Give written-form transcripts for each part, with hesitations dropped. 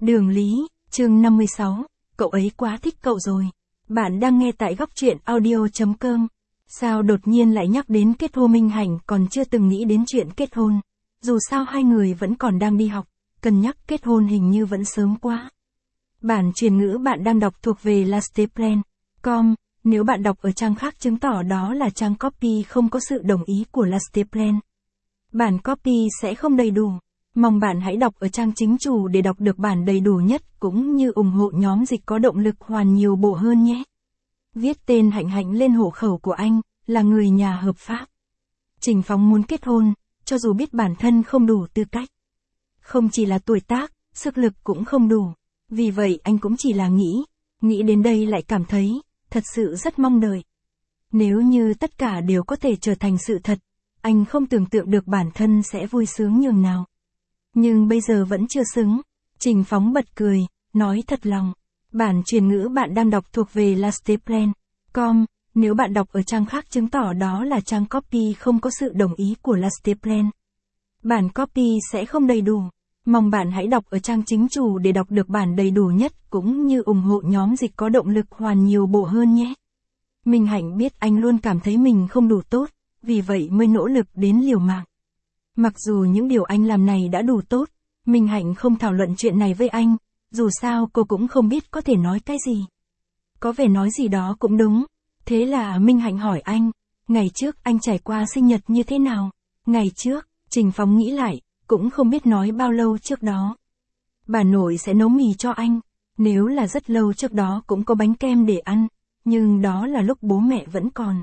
Đường Lý, chương 56, cậu ấy quá thích cậu rồi. Bạn đang nghe tại góc truyện audio.com. Sao đột nhiên lại nhắc đến kết hôn? Minh Hạnh còn chưa từng nghĩ đến chuyện kết hôn. Dù sao hai người vẫn còn đang đi học, cân nhắc kết hôn hình như vẫn sớm quá. Bản truyền ngữ bạn đang đọc thuộc về lasteplan.com. Nếu bạn đọc ở trang khác chứng tỏ đó là trang copy không có sự đồng ý của Lasteplan. Bản copy sẽ không đầy đủ. Mong bạn hãy đọc ở trang chính chủ để đọc được bản đầy đủ nhất cũng như ủng hộ nhóm dịch có động lực hoàn nhiều bộ hơn nhé. Viết tên Hạnh Hạnh lên hộ khẩu của anh, là người nhà hợp pháp. Trình Phóng muốn kết hôn, cho dù biết bản thân không đủ tư cách. Không chỉ là tuổi tác, sức lực cũng không đủ. Vì vậy anh cũng chỉ là nghĩ đến đây lại cảm thấy, thật sự rất mong đợi. Nếu như tất cả đều có thể trở thành sự thật, anh không tưởng tượng được bản thân sẽ vui sướng nhường nào. Nhưng bây giờ vẫn chưa xứng. Trình Phóng bật cười, nói thật lòng. Bản truyền ngữ bạn đang đọc thuộc về lasteplan.com. Nếu bạn đọc ở trang khác chứng tỏ đó là trang copy không có sự đồng ý của Lasteplan. Bản copy sẽ không đầy đủ. Mong bạn hãy đọc ở trang chính chủ để đọc được bản đầy đủ nhất cũng như ủng hộ nhóm dịch có động lực hoàn nhiều bộ hơn nhé. Minh Hạnh biết anh luôn cảm thấy mình không đủ tốt, vì vậy mới nỗ lực đến liều mạng. Mặc dù những điều anh làm này đã đủ tốt, Minh Hạnh không thảo luận chuyện này với anh, dù sao cô cũng không biết có thể nói cái gì. Có vẻ nói gì đó cũng đúng, thế là Minh Hạnh hỏi anh, ngày trước anh trải qua sinh nhật như thế nào? Ngày trước, Trình Phóng nghĩ lại, cũng không biết nói bao lâu trước đó. Bà nội sẽ nấu mì cho anh, nếu là rất lâu trước đó cũng có bánh kem để ăn, nhưng đó là lúc bố mẹ vẫn còn.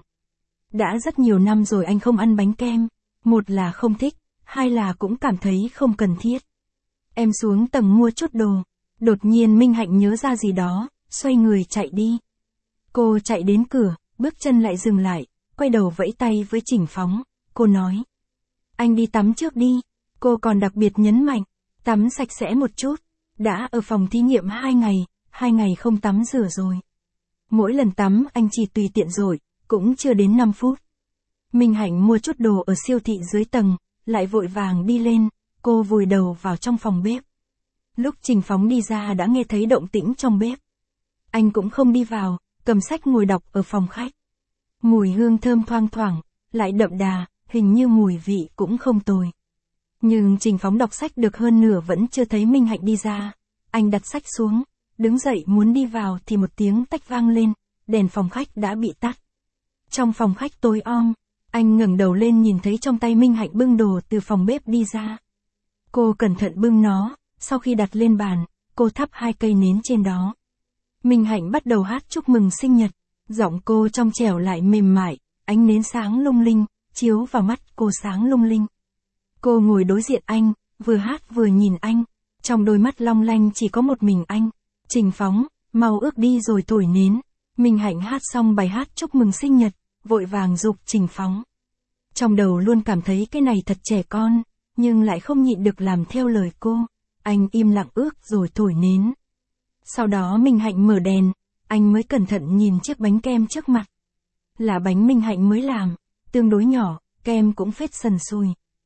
Đã rất nhiều năm rồi anh không ăn bánh kem, một là không thích, hai là cũng cảm thấy không cần thiết. Em xuống tầng mua chút đồ, đột nhiên Minh Hạnh nhớ ra gì đó, xoay người chạy đi. Cô chạy đến cửa, bước chân lại dừng lại, quay đầu vẫy tay với Trình Phóng, cô nói. Anh đi tắm trước đi, cô còn đặc biệt nhấn mạnh, tắm sạch sẽ một chút, đã ở phòng thí nghiệm 2 ngày không tắm rửa rồi. Mỗi lần tắm anh chỉ tùy tiện rồi, cũng chưa đến 5 phút. Minh Hạnh mua chút đồ ở siêu thị dưới tầng, lại vội vàng đi lên, cô vùi đầu vào trong phòng bếp. Lúc Trình Phóng đi ra đã nghe thấy động tĩnh trong bếp. Anh cũng không đi vào, cầm sách ngồi đọc ở phòng khách. Mùi hương thơm thoang thoảng, lại đậm đà, hình như mùi vị cũng không tồi. Nhưng Trình Phóng đọc sách được hơn nửa vẫn chưa thấy Minh Hạnh đi ra. Anh đặt sách xuống, đứng dậy muốn đi vào thì một tiếng tách vang lên, đèn phòng khách đã bị tắt. Trong phòng khách tối om, anh ngẩng đầu lên nhìn thấy trong tay Minh Hạnh bưng đồ từ phòng bếp đi ra. Cô cẩn thận bưng nó, sau khi đặt lên bàn, cô thắp 2 cây nến trên đó. Minh Hạnh bắt đầu hát chúc mừng sinh nhật, giọng cô trong trẻo lại mềm mại, ánh nến sáng lung linh, chiếu vào mắt cô sáng lung linh. Cô ngồi đối diện anh, vừa hát vừa nhìn anh, trong đôi mắt long lanh chỉ có một mình anh. Trình Phóng, mau ước đi rồi thổi nến. Minh Hạnh hát xong bài hát chúc mừng sinh nhật, vội vàng giục Trình Phóng. Trong đầu luôn cảm thấy cái này thật trẻ con, nhưng lại không nhịn được làm theo lời cô. Anh im lặng ước rồi thổi nến. Sau đó Minh Hạnh mở đèn, anh mới cẩn thận nhìn chiếc bánh kem trước mặt. Là bánh Minh Hạnh mới làm, tương đối nhỏ, kem cũng phết sần sùi.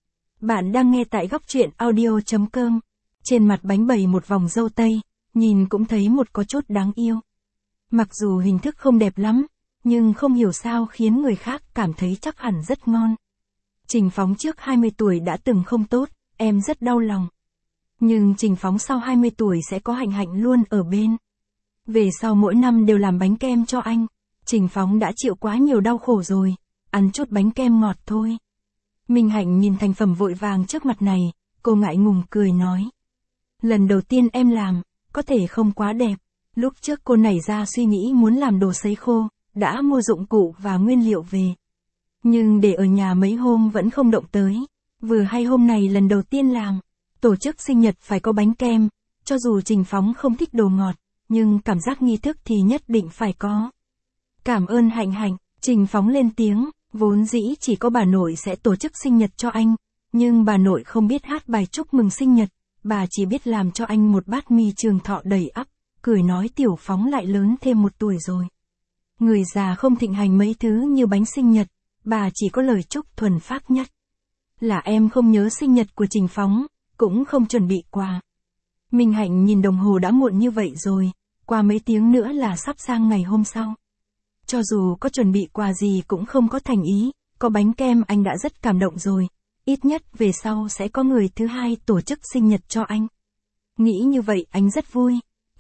Bạn đang nghe tại góc truyện audio.com. Trên mặt bánh bày một vòng dâu tây, nhìn cũng thấy một có chút đáng yêu. Mặc dù hình thức không đẹp lắm, nhưng không hiểu sao khiến người khác cảm thấy chắc hẳn rất ngon. Trình Phóng trước 20 tuổi đã từng không tốt, em rất đau lòng. Nhưng Trình Phóng sau 20 tuổi sẽ có Hạnh Hạnh luôn ở bên. Về sau mỗi năm đều làm bánh kem cho anh. Trình Phóng đã chịu quá nhiều đau khổ rồi, ăn chút bánh kem ngọt thôi. Minh Hạnh nhìn thành phẩm vội vàng trước mặt này, cô ngại ngùng cười nói. Lần đầu tiên em làm, có thể không quá đẹp. Lúc trước cô nảy ra suy nghĩ muốn làm đồ sấy khô, đã mua dụng cụ và nguyên liệu về. Nhưng để ở nhà mấy hôm vẫn không động tới. Vừa hay hôm này lần đầu tiên làm, tổ chức sinh nhật phải có bánh kem, cho dù Trình Phóng không thích đồ ngọt, nhưng cảm giác nghi thức thì nhất định phải có. Cảm ơn Hạnh Hạnh, Trình Phóng lên tiếng, vốn dĩ chỉ có bà nội sẽ tổ chức sinh nhật cho anh, nhưng bà nội không biết hát bài chúc mừng sinh nhật, bà chỉ biết làm cho anh một bát mì Trường Thọ đầy ắp, cười nói Tiểu Phóng lại lớn thêm 1 tuổi rồi. Người già không thịnh hành mấy thứ như bánh sinh nhật, bà chỉ có lời chúc thuần phác nhất. Là em không nhớ sinh nhật của Trình Phóng, cũng không chuẩn bị quà. Minh Hạnh nhìn đồng hồ đã muộn như vậy rồi, qua mấy tiếng nữa là sắp sang ngày hôm sau. Cho dù có chuẩn bị quà gì cũng không có thành ý, có bánh kem anh đã rất cảm động rồi, ít nhất về sau sẽ có người thứ hai tổ chức sinh nhật cho anh. Nghĩ như vậy anh rất vui.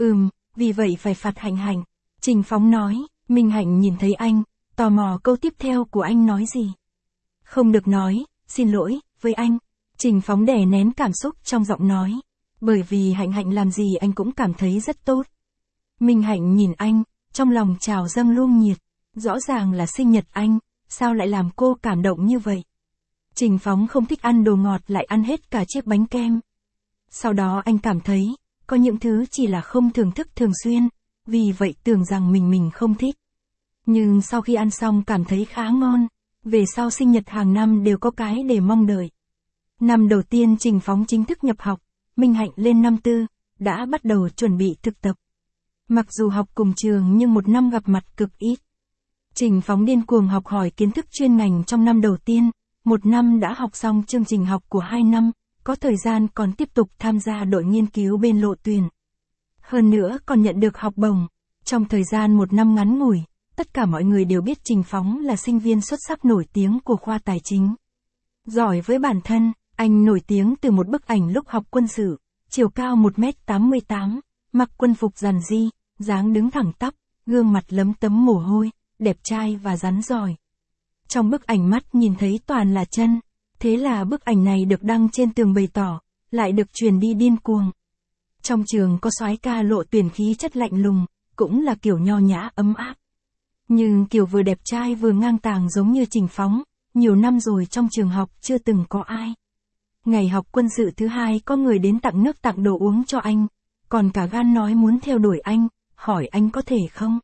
Vì vậy phải phạt Hạnh Hạnh. Trình Phóng nói. Minh Hạnh nhìn thấy anh, tò mò câu tiếp theo của anh nói gì. Không được nói, xin lỗi, với anh. Trình Phóng đè nén cảm xúc trong giọng nói. Bởi vì Hạnh Hạnh làm gì anh cũng cảm thấy rất tốt. Minh Hạnh nhìn anh, trong lòng trào dâng luồng nhiệt. Rõ ràng là sinh nhật anh, sao lại làm cô cảm động như vậy? Trình Phóng không thích ăn đồ ngọt lại ăn hết cả chiếc bánh kem. Sau đó anh cảm thấy, có những thứ chỉ là không thưởng thức thường xuyên, vì vậy tưởng rằng mình không thích. Nhưng sau khi ăn xong cảm thấy khá ngon, về sau sinh nhật hàng năm đều có cái để mong đợi. Năm đầu tiên Trình Phóng chính thức nhập học, Minh Hạnh lên năm tư, đã bắt đầu chuẩn bị thực tập. Mặc dù học cùng trường nhưng một năm gặp mặt cực ít. Trình Phóng điên cuồng học hỏi kiến thức chuyên ngành trong năm đầu tiên, một năm đã học xong chương trình học của 2 năm, có thời gian còn tiếp tục tham gia đội nghiên cứu bên Lộ Tuyển. Hơn nữa còn nhận được học bổng. Trong thời gian một năm ngắn ngủi, tất cả mọi người đều biết Trình Phóng là sinh viên xuất sắc nổi tiếng của khoa tài chính. Giỏi với bản thân, anh nổi tiếng từ một bức ảnh lúc học quân sự, chiều cao 1m88, mặc quân phục giản dị, dáng đứng thẳng tắp, gương mặt lấm tấm mồ hôi, đẹp trai và rắn giỏi. Trong bức ảnh mắt nhìn thấy toàn là chân, thế là bức ảnh này được đăng trên tường bày tỏ, lại được truyền đi điên cuồng. Trong trường có soái ca Lộ Tuyển khí chất lạnh lùng, cũng là kiểu nho nhã ấm áp. Nhưng kiểu vừa đẹp trai vừa ngang tàng giống như Trình Phóng, nhiều năm rồi trong trường học chưa từng có ai. Ngày học quân sự thứ hai có người đến tặng nước tặng đồ uống cho anh, còn cả gan nói muốn theo đuổi anh, hỏi anh có thể không.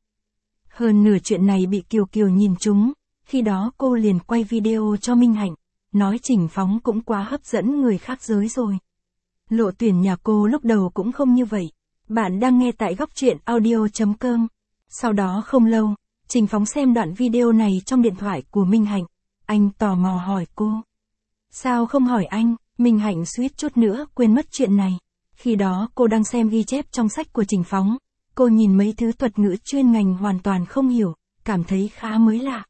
Hơn nửa chuyện này bị Kiều Kiều nhìn trúng, khi đó cô liền quay video cho Minh Hạnh, nói Trình Phóng cũng quá hấp dẫn người khác giới rồi. Lộ Tuyển nhà cô lúc đầu cũng không như vậy. Bạn đang nghe tại góc truyện audio.com. Sau đó không lâu, Trình Phóng xem đoạn video này trong điện thoại của Minh Hạnh. Anh tò mò hỏi cô. Sao không hỏi anh? Minh Hạnh suýt chút nữa quên mất chuyện này. Khi đó cô đang xem ghi chép trong sách của Trình Phóng. Cô nhìn mấy thứ thuật ngữ chuyên ngành hoàn toàn không hiểu, cảm thấy khá mới lạ.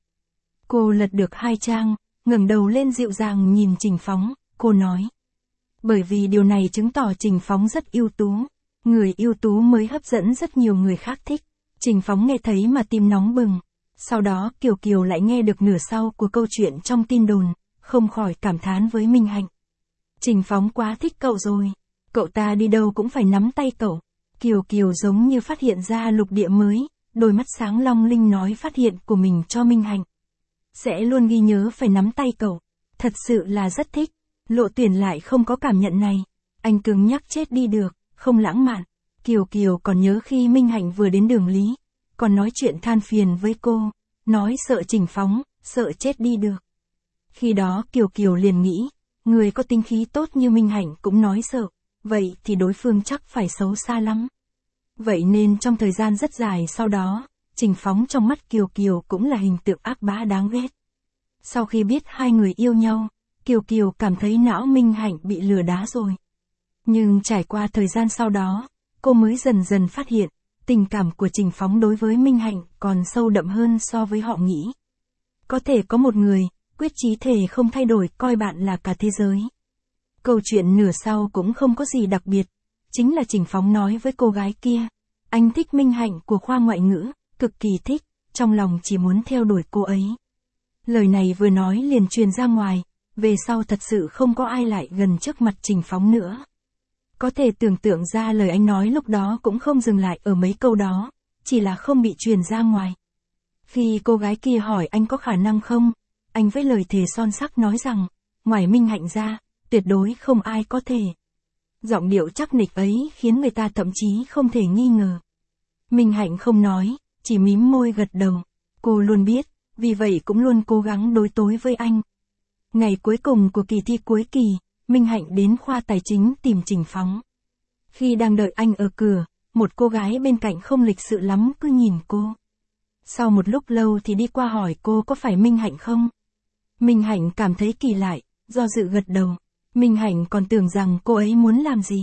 Cô lật được 2 trang, ngẩng đầu lên dịu dàng nhìn Trình Phóng, cô nói. Bởi vì điều này chứng tỏ Trình Phóng rất ưu tú. Người ưu tú mới hấp dẫn rất nhiều người khác thích. Trình Phóng nghe thấy mà tim nóng bừng. Sau đó Kiều Kiều lại nghe được nửa sau của câu chuyện trong tin đồn, không khỏi cảm thán với Minh Hạnh. Trình Phóng quá thích cậu rồi. Cậu ta đi đâu cũng phải nắm tay cậu. Kiều Kiều giống như phát hiện ra lục địa mới, đôi mắt sáng long linh nói phát hiện của mình cho Minh Hạnh. Sẽ luôn ghi nhớ phải nắm tay cậu. Thật sự là rất thích. Lộ Tuyển lại không có cảm nhận này. Anh cứng nhắc chết đi được, không lãng mạn. Kiều Kiều còn nhớ khi Minh Hạnh vừa đến Đường Lý, còn nói chuyện than phiền với cô, nói sợ Trình Phóng, sợ chết đi được. Khi đó Kiều Kiều liền nghĩ, người có tính khí tốt như Minh Hạnh cũng nói sợ, vậy thì đối phương chắc phải xấu xa lắm. Vậy nên trong thời gian rất dài sau đó, Trình Phóng trong mắt Kiều Kiều cũng là hình tượng ác bá đáng ghét. Sau khi biết hai người yêu nhau, Kiều Kiều cảm thấy não Minh Hạnh bị lừa đá rồi. Nhưng trải qua thời gian sau đó, cô mới dần dần phát hiện, tình cảm của Trình Phóng đối với Minh Hạnh còn sâu đậm hơn so với họ nghĩ. Có thể có một người, quyết chí thề không thay đổi coi bạn là cả thế giới. Câu chuyện nửa sau cũng không có gì đặc biệt, chính là Trình Phóng nói với cô gái kia, anh thích Minh Hạnh của khoa ngoại ngữ, cực kỳ thích, trong lòng chỉ muốn theo đuổi cô ấy. Lời này vừa nói liền truyền ra ngoài, về sau thật sự không có ai lại gần trước mặt Trình Phóng nữa. Có thể tưởng tượng ra lời anh nói lúc đó cũng không dừng lại ở mấy câu đó, chỉ là không bị truyền ra ngoài. Khi cô gái kia hỏi anh có khả năng không, anh với lời thề son sắc nói rằng, ngoài Minh Hạnh ra, tuyệt đối không ai có thể. Giọng điệu chắc nịch ấy khiến người ta thậm chí không thể nghi ngờ. Minh Hạnh không nói, chỉ mím môi gật đầu. Cô luôn biết, vì vậy cũng luôn cố gắng đối tối với anh. Ngày cuối cùng của kỳ thi cuối kỳ, Minh Hạnh đến khoa tài chính tìm Trình Phóng. Khi đang đợi anh ở cửa, một cô gái bên cạnh không lịch sự lắm cứ nhìn cô. Sau một lúc lâu thì đi qua hỏi cô có phải Minh Hạnh không? Minh Hạnh cảm thấy kỳ lạ, do dự gật đầu. Minh Hạnh còn tưởng rằng cô ấy muốn làm gì.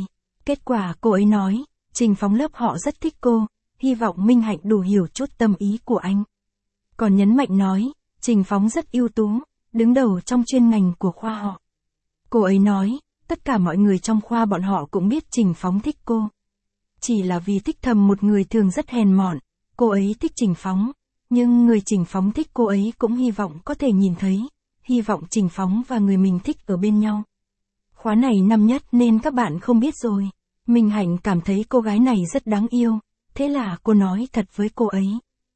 Kết quả cô ấy nói, Trình Phóng lớp họ rất thích cô, hy vọng Minh Hạnh đủ hiểu chút tâm ý của anh. Còn nhấn mạnh nói, Trình Phóng rất ưu tú, đứng đầu trong chuyên ngành của khoa họ. Cô ấy nói, tất cả mọi người trong khoa bọn họ cũng biết Trình Phóng thích cô. Chỉ là vì thích thầm một người thường rất hèn mọn, cô ấy thích Trình Phóng, nhưng người Trình Phóng thích cô ấy cũng hy vọng có thể nhìn thấy, hy vọng Trình Phóng và người mình thích ở bên nhau. Khóa này năm nhất nên các bạn không biết rồi. Minh Hạnh cảm thấy cô gái này rất đáng yêu, thế là cô nói thật với cô ấy.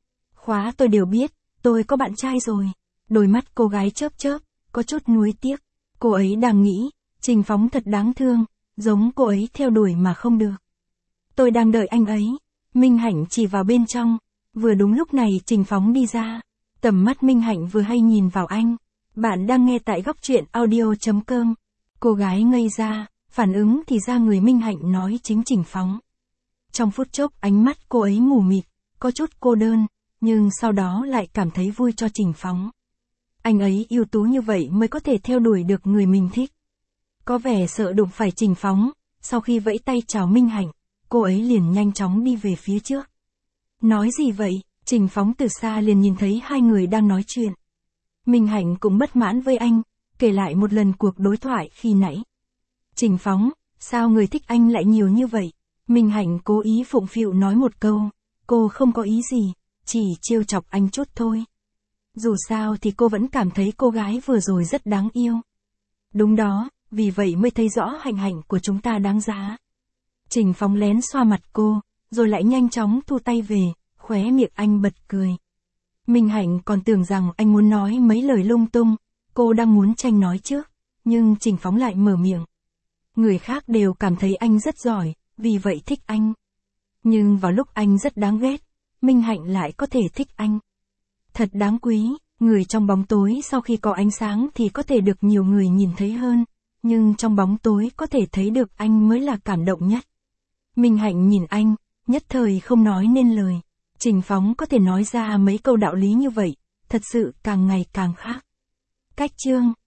Khóa tôi đều biết, tôi có bạn trai rồi. Đôi mắt cô gái chớp chớp, có chút nuối tiếc. Cô ấy đang nghĩ, Trình Phóng thật đáng thương, giống cô ấy theo đuổi mà không được. Tôi đang đợi anh ấy. Minh Hạnh chỉ vào bên trong. Vừa đúng lúc này Trình Phóng đi ra. Tầm mắt Minh Hạnh vừa hay nhìn vào anh. Bạn đang nghe tại góc truyện audio.com. Cô gái ngây ra, phản ứng thì ra người Minh Hạnh nói chính Trình Phóng. Trong phút chốc ánh mắt cô ấy mù mịt, có chút cô đơn, nhưng sau đó lại cảm thấy vui cho Trình Phóng. Anh ấy ưu tú như vậy mới có thể theo đuổi được người mình thích. Có vẻ sợ đụng phải Trình Phóng, sau khi vẫy tay chào Minh Hạnh, cô ấy liền nhanh chóng đi về phía trước. Nói gì vậy? Trình Phóng từ xa liền nhìn thấy hai người đang nói chuyện. Minh Hạnh cũng bất mãn với anh, kể lại một lần cuộc đối thoại khi nãy. Trình Phóng, sao người thích anh lại nhiều như vậy? Minh Hạnh cố ý phụng phịu nói một câu, cô không có ý gì, chỉ trêu chọc anh chút thôi. Dù sao thì cô vẫn cảm thấy cô gái vừa rồi rất đáng yêu. Đúng đó, vì vậy mới thấy rõ Hạnh Hạnh của chúng ta đáng giá. Trình Phóng lén xoa mặt cô, rồi lại nhanh chóng thu tay về, khóe miệng anh bật cười. Minh Hạnh còn tưởng rằng anh muốn nói mấy lời lung tung, cô đang muốn tranh nói trước, nhưng Trình Phóng lại mở miệng. Người khác đều cảm thấy anh rất giỏi, vì vậy thích anh. Nhưng vào lúc anh rất đáng ghét, Minh Hạnh lại có thể thích anh. Thật đáng quý, người trong bóng tối sau khi có ánh sáng thì có thể được nhiều người nhìn thấy hơn, nhưng trong bóng tối có thể thấy được anh mới là cảm động nhất. Minh Hạnh nhìn anh, nhất thời không nói nên lời. Trình Phóng có thể nói ra mấy câu đạo lý như vậy, thật sự càng ngày càng khác. Cách chương